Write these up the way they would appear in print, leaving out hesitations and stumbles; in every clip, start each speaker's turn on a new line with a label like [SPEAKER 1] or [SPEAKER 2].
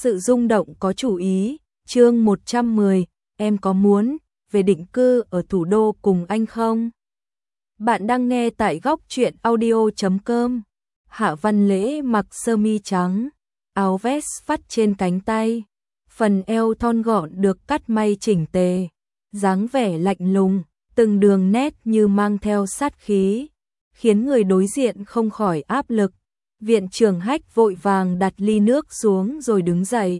[SPEAKER 1] Sự rung động có chủ ý, chương 110, em có muốn về định cư ở thủ đô cùng anh không? Bạn đang nghe tại góc truyện audio.com. Hạ Văn Lễ mặc sơ mi trắng, áo vest vắt trên cánh tay, phần eo thon gọn được cắt may chỉnh tề, dáng vẻ lạnh lùng, từng đường nét như mang theo sát khí, khiến người đối diện không khỏi áp lực. Viện trưởng Hách vội vàng đặt ly nước xuống rồi đứng dậy.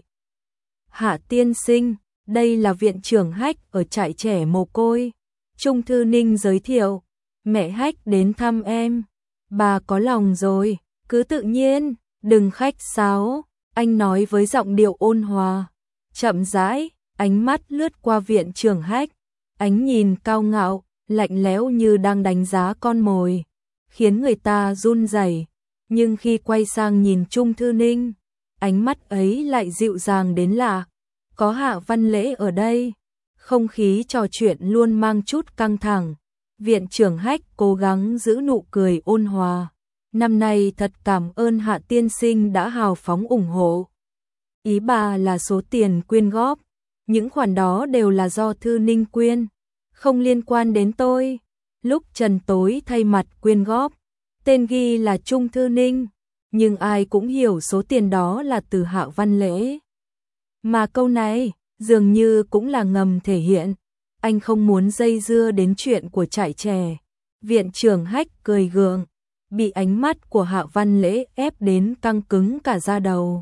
[SPEAKER 1] Hạ tiên sinh, đây là viện trưởng Hách ở trại trẻ mồ côi. Trung Thư Ninh giới thiệu, mẹ Hách đến thăm em. Bà có lòng rồi, cứ tự nhiên, đừng khách sáo, anh nói với giọng điệu ôn hòa. Chậm rãi, ánh mắt lướt qua viện trưởng Hách, ánh nhìn cao ngạo, lạnh lẽo như đang đánh giá con mồi, khiến người ta run rẩy. Nhưng khi quay sang nhìn Trung Thư Ninh, ánh mắt ấy lại dịu dàng đến lạ. Có Hạ Văn Lễ ở đây, không khí trò chuyện luôn mang chút căng thẳng. Viện trưởng Hách cố gắng giữ nụ cười ôn hòa. Năm nay thật cảm ơn Hạ tiên sinh đã hào phóng ủng hộ. Ý bà là số tiền quyên góp, những khoản đó đều là do Thư Ninh quyên, không liên quan đến tôi. Lúc Trần Tối thay mặt quyên góp, tên ghi là Trung Thư Ninh, nhưng ai cũng hiểu số tiền đó là từ Hạ Văn Lễ. Mà câu này dường như cũng là ngầm thể hiện anh không muốn dây dưa đến chuyện của trại trẻ. Viện trưởng Hách cười gượng, bị ánh mắt của Hạ Văn Lễ ép đến căng cứng cả da đầu.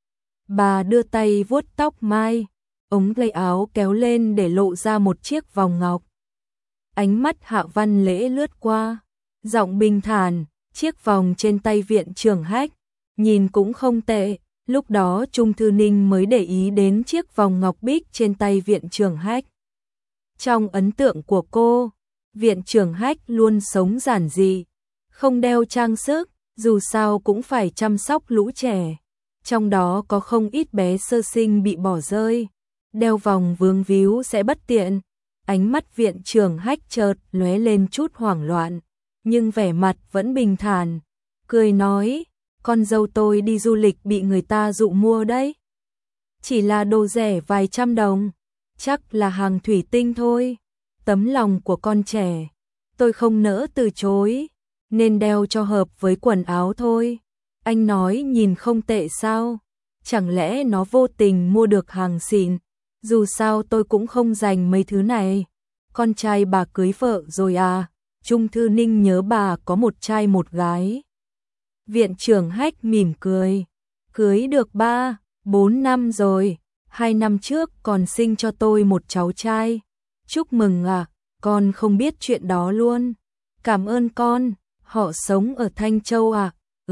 [SPEAKER 1] Bà đưa tay vuốt tóc mai, ống tay áo kéo lên để lộ ra một chiếc vòng ngọc. Ánh mắt Hạ Văn Lễ lướt qua, giọng bình thản, chiếc vòng trên tay viện trưởng Hách, nhìn cũng không tệ. Lúc đó Trung Thư Ninh mới để ý đến chiếc vòng ngọc bích trên tay viện trưởng Hách. Trong ấn tượng của cô, viện trưởng Hách luôn sống giản dị, không đeo trang sức, dù sao cũng phải chăm sóc lũ trẻ. Trong đó có không ít bé sơ sinh bị bỏ rơi, đeo vòng vướng víu sẽ bất tiện. Ánh mắt viện trưởng Hách chợt lóe lên chút hoảng loạn, nhưng vẻ mặt vẫn bình thản, cười nói, con dâu tôi đi du lịch bị người ta dụ mua đấy. Chỉ là đồ rẻ vài trăm đồng, chắc là hàng thủy tinh thôi. Tấm lòng của con trẻ, tôi không nỡ từ chối, nên đeo cho hợp với quần áo thôi. Anh nói nhìn không tệ sao? Chẳng lẽ nó vô tình mua được hàng xịn? Dù sao tôi cũng không dành mấy thứ này. Con trai bà cưới vợ rồi à? Trung Thư Ninh nhớ bà có một trai một gái. Viện trưởng Hách mỉm cười, cưới được 3-4 năm rồi, 2 năm trước còn sinh cho tôi một cháu trai. Chúc mừng à, con không biết chuyện đó luôn. Cảm ơn con, họ sống ở Thanh Châu à?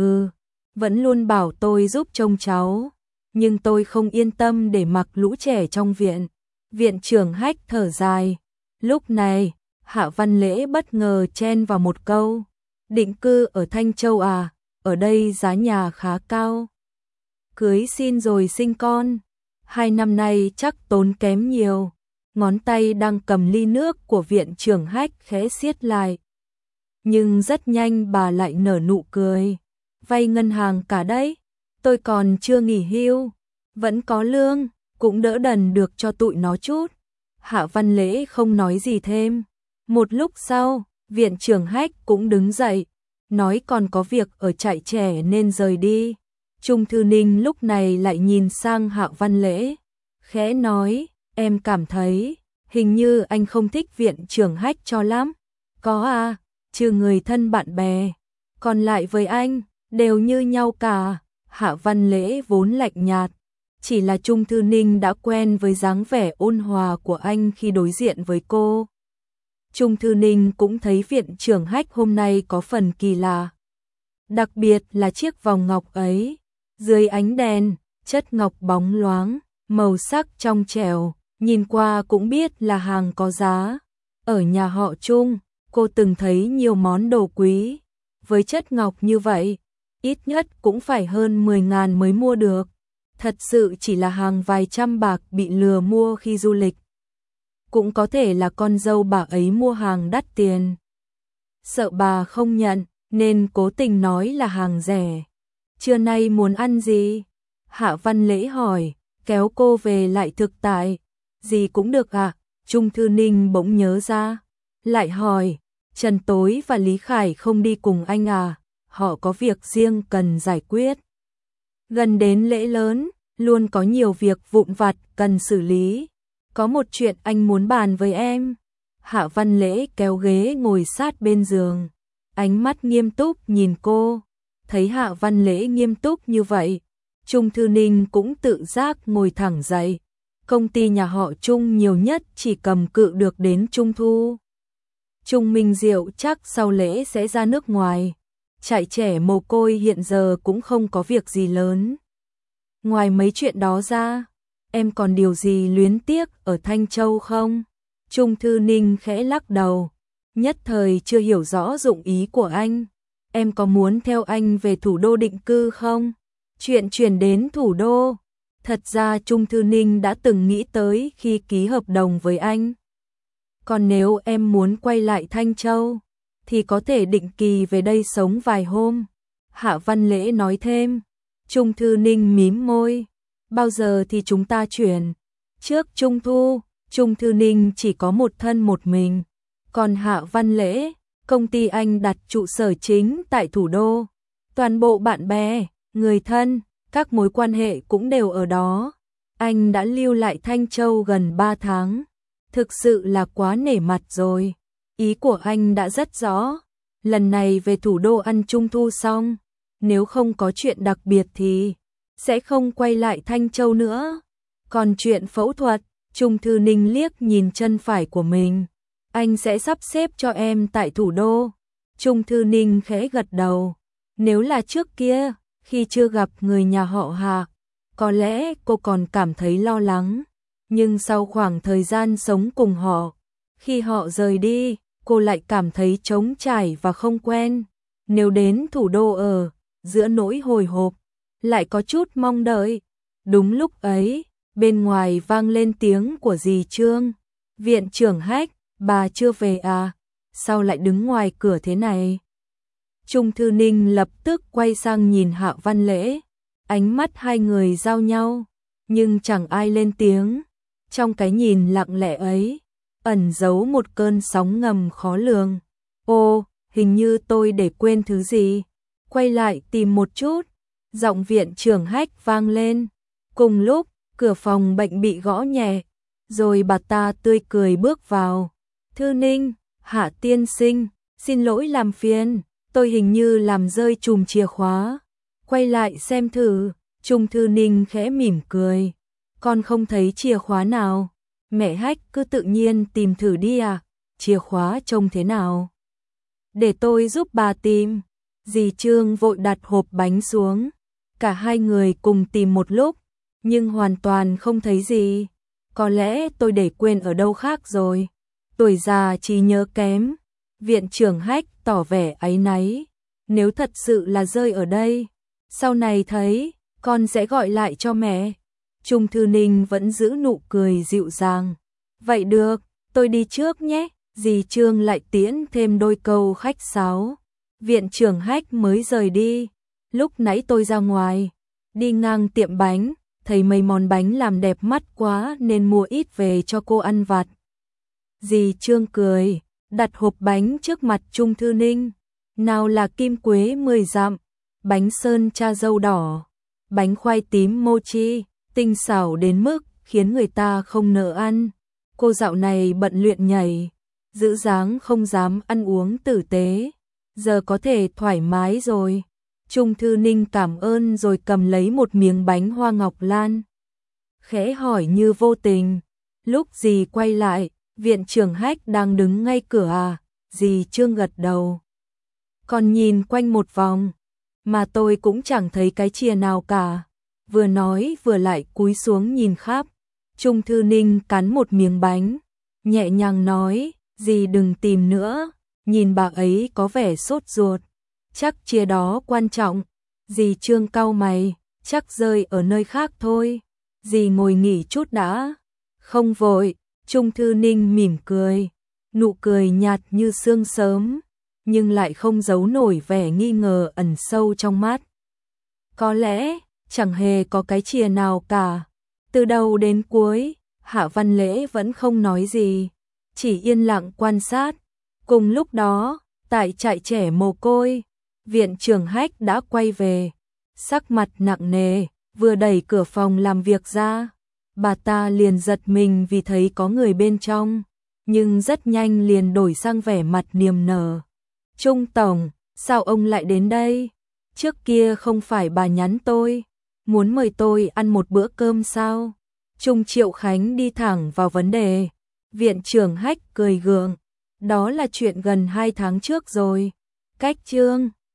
[SPEAKER 1] Vẫn luôn bảo tôi giúp trông cháu, nhưng tôi không yên tâm để mặc lũ trẻ trong viện. Viện trưởng Hách thở dài. Lúc này, Hạ Văn Lễ bất ngờ chen vào một câu, định cư ở Thanh Châu à? Ở đây giá nhà khá cao. Cưới xin rồi sinh con, 2 năm nay chắc tốn kém nhiều. Ngón tay đang cầm ly nước của viện trưởng Hách khẽ siết lại. Nhưng rất nhanh bà lại nở nụ cười. Vay ngân hàng cả đấy, tôi còn chưa nghỉ hưu, vẫn có lương, cũng đỡ đần được cho tụi nó chút. Hạ Văn Lễ không nói gì thêm. Một lúc sau, viện trưởng Hách cũng đứng dậy, nói còn có việc ở trại trẻ nên rời đi. Trung Thư Ninh lúc này lại nhìn sang Hạ Văn Lễ, khẽ nói, em cảm thấy, hình như anh không thích viện trưởng Hách cho lắm. Có à, trừ người thân bạn bè, còn lại với anh, đều như nhau cả. Hạ Văn Lễ vốn lạnh nhạt, chỉ là Trung Thư Ninh đã quen với dáng vẻ ôn hòa của anh khi đối diện với cô. Trung Thư Ninh cũng thấy viện trưởng Hách hôm nay có phần kỳ lạ. Đặc biệt là chiếc vòng ngọc ấy, dưới ánh đèn, chất ngọc bóng loáng, màu sắc trong trẻo, nhìn qua cũng biết là hàng có giá. Ở nhà họ Trung, cô từng thấy nhiều món đồ quý, với chất ngọc như vậy, ít nhất cũng phải hơn 10.000 mới mua được. Thật sự chỉ là hàng vài trăm bạc bị lừa mua khi du lịch. Cũng có thể là con dâu bà ấy mua hàng đắt tiền. Sợ bà không nhận, nên cố tình nói là hàng rẻ. Trưa nay muốn ăn gì? Hạ Văn Lễ hỏi, kéo cô về lại thực tại. Gì cũng được à? Trung Thư Ninh bỗng nhớ ra, lại hỏi, Trần Tối và Lý Khải không đi cùng anh à? Họ có việc riêng cần giải quyết. Gần đến lễ lớn, luôn có nhiều việc vụn vặt cần xử lý. Có một chuyện anh muốn bàn với em. Hạ Văn Lễ kéo ghế ngồi sát bên giường, ánh mắt nghiêm túc nhìn cô. Thấy Hạ Văn Lễ nghiêm túc như vậy, Trung Thư Ninh cũng tự giác ngồi thẳng dậy. Công ty nhà họ Trung nhiều nhất chỉ cầm cự được đến Trung thu. Trung Minh Diệu chắc sau lễ sẽ ra nước ngoài. Trại trẻ mồ côi hiện giờ cũng không có việc gì lớn. Ngoài mấy chuyện đó ra, em còn điều gì luyến tiếc ở Thanh Châu không? Trung Thư Ninh khẽ lắc đầu, nhất thời chưa hiểu rõ dụng ý của anh. Em có muốn theo anh về thủ đô định cư không? Chuyện chuyển đến thủ đô, thật ra Trung Thư Ninh đã từng nghĩ tới khi ký hợp đồng với anh. Còn nếu em muốn quay lại Thanh Châu, thì có thể định kỳ về đây sống vài hôm. Hạ Văn Lễ nói thêm. Trung Thư Ninh mím môi. Bao giờ thì chúng ta chuyển? Trước Trung thu, Trung Thư Ninh chỉ có một thân một mình. Còn Hạ Văn Lễ, công ty anh đặt trụ sở chính tại thủ đô. Toàn bộ bạn bè, người thân, các mối quan hệ cũng đều ở đó. Anh đã lưu lại Thanh Châu gần 3 tháng. Thực sự là quá nể mặt rồi. Ý của anh đã rất rõ. Lần này về thủ đô ăn Trung thu xong, nếu không có chuyện đặc biệt thì sẽ không quay lại Thanh Châu nữa. Còn chuyện phẫu thuật, Trung Thư Ninh liếc nhìn chân phải của mình. Anh sẽ sắp xếp cho em tại thủ đô. Trung Thư Ninh khẽ gật đầu. Nếu là trước kia, khi chưa gặp người nhà họ Hạ, có lẽ cô còn cảm thấy lo lắng. Nhưng sau khoảng thời gian sống cùng họ, khi họ rời đi, cô lại cảm thấy trống trải và không quen. Nếu đến thủ đô ở, giữa nỗi hồi hộp, lại có chút mong đợi. Đúng lúc ấy, bên ngoài vang lên tiếng của dì Trương. Viện trưởng Hách, bà chưa về à? Sao lại đứng ngoài cửa thế này? Trung Thư Ninh lập tức quay sang nhìn Hạ Văn Lễ. Ánh mắt hai người giao nhau, nhưng chẳng ai lên tiếng. Trong cái nhìn lặng lẽ ấy, ẩn giấu một cơn sóng ngầm khó lường. Ô, hình như tôi để quên thứ gì. Quay lại tìm một chút. Giọng viện trưởng Hách vang lên. Cùng lúc, cửa phòng bệnh bị gõ nhẹ. Rồi bà ta tươi cười bước vào. Thư Ninh, Hạ tiên sinh, xin lỗi làm phiền. Tôi hình như làm rơi chùm chìa khóa. Quay lại xem thử. Trung Thư Ninh khẽ mỉm cười. Con không thấy chìa khóa nào. Mẹ Hách cứ tự nhiên tìm thử đi à. Chìa khóa trông thế nào? Để tôi giúp bà tìm. Dì Trương vội đặt hộp bánh xuống. Cả hai người cùng tìm một lúc, nhưng hoàn toàn không thấy gì. Có lẽ tôi để quên ở đâu khác rồi. Tuổi già trí nhớ kém. Viện trưởng Hách tỏ vẻ áy náy. Nếu thật sự là rơi ở đây, sau này thấy, con sẽ gọi lại cho mẹ. Trung Thư Ninh vẫn giữ nụ cười dịu dàng. Vậy được, tôi đi trước nhé. Dì Trương lại tiễn thêm đôi câu khách sáo. Viện trưởng Hách mới rời đi. Lúc nãy tôi ra ngoài, đi ngang tiệm bánh, thấy mấy món bánh làm đẹp mắt quá nên mua ít về cho cô ăn vặt. Dì Trương cười, đặt hộp bánh trước mặt Trung Thư Ninh. Nào là kim quế 10 dặm, bánh sơn cha dâu đỏ, bánh khoai tím mochi, tinh xảo đến mức khiến người ta không nỡ ăn. Cô dạo này bận luyện nhảy, giữ dáng không dám ăn uống tử tế. Giờ có thể thoải mái rồi. Trung Thư Ninh cảm ơn rồi cầm lấy một miếng bánh hoa ngọc lan. Khẽ hỏi như vô tình. Lúc dì quay lại, viện trưởng Hách đang đứng ngay cửa à? Dì Trương gật đầu. Còn nhìn quanh một vòng, mà tôi cũng chẳng thấy cái chìa nào cả. Vừa nói vừa lại cúi xuống nhìn khắp. Trung Thư Ninh cắn một miếng bánh, nhẹ nhàng nói, dì đừng tìm nữa. Nhìn bà ấy có vẻ sốt ruột. Chắc chìa đó quan trọng. Dì Trương cau mày, chắc rơi ở nơi khác thôi. Dì ngồi nghỉ chút đã. Không vội. Trung Thư Ninh mỉm cười. Nụ cười nhạt như sương sớm, nhưng lại không giấu nổi vẻ nghi ngờ ẩn sâu trong mắt. Có lẽ chẳng hề có cái chìa nào cả. Từ đầu đến cuối, Hạ Văn Lễ vẫn không nói gì, chỉ yên lặng quan sát. Cùng lúc đó, tại trại trẻ mồ côi, viện trưởng Hách đã quay về, sắc mặt nặng nề, vừa đẩy cửa phòng làm việc ra. Bà ta liền giật mình vì thấy có người bên trong, nhưng rất nhanh liền đổi sang vẻ mặt niềm nở. Trung tổng, sao ông lại đến đây? Trước kia không phải bà nhắn tôi, muốn mời tôi ăn một bữa cơm sao? Trung Triệu Khánh đi thẳng vào vấn đề. Viện trưởng Hách cười gượng, đó là chuyện gần 2 tháng trước rồi. Cách chương